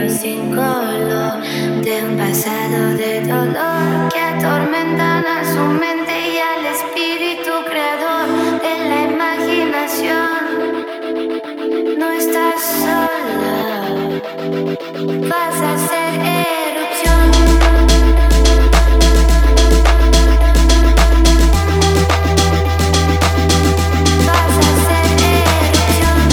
río sin color, de un pasado de dolor que atormentan a su mente y al espíritu creador de la imaginación. No estás sola, vas a hacer erupción. Vas a hacer erupción.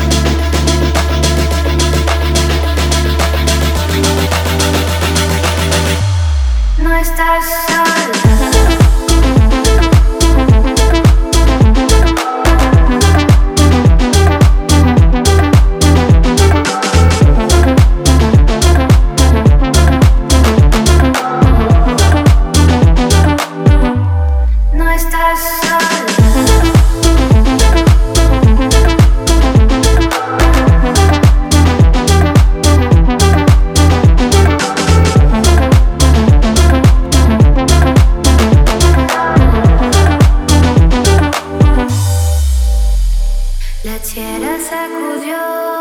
No estás sola. No estás sola. La tierra sacudió,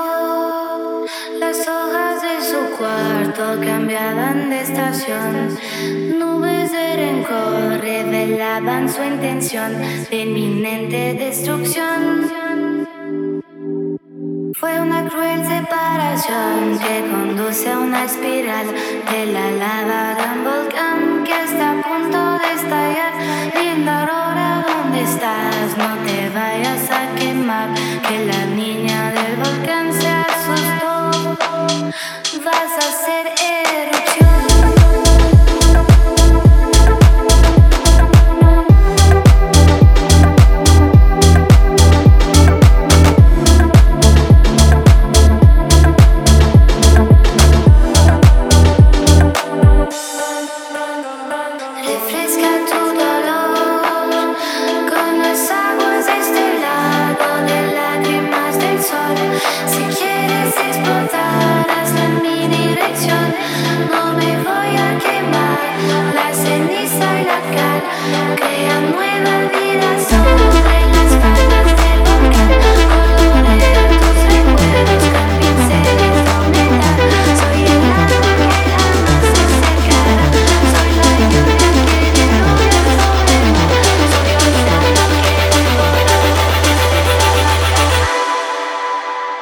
las hojas de su cuarto cambiaban de estación. Nubes de rencor revelaban su intención de inminente destrucción. Fue una cruel separación que conduce a una espiral de la lava de un volcán que está a punto de estallar. Linda aurora, ¿dónde estás? No te vayas a quemar, que la niña del volcán se asustó. Vas a hacer erupción. Refresca tu dolor con las aguas de este lago de lágrimas del sol. Si quieres explotar, hazlo en mi dirección. No me voy a quemar, la ceniza y la cal crean nueva vida sobre las faldas del volcán. Colorea tus recuerdos con pinceles de humedad. Soy el agua que jamás se secará. Soy la lluvia que diluvia sobre el mar. Soy océano que devora desde la cara.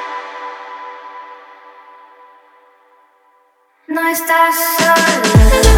No estás sola.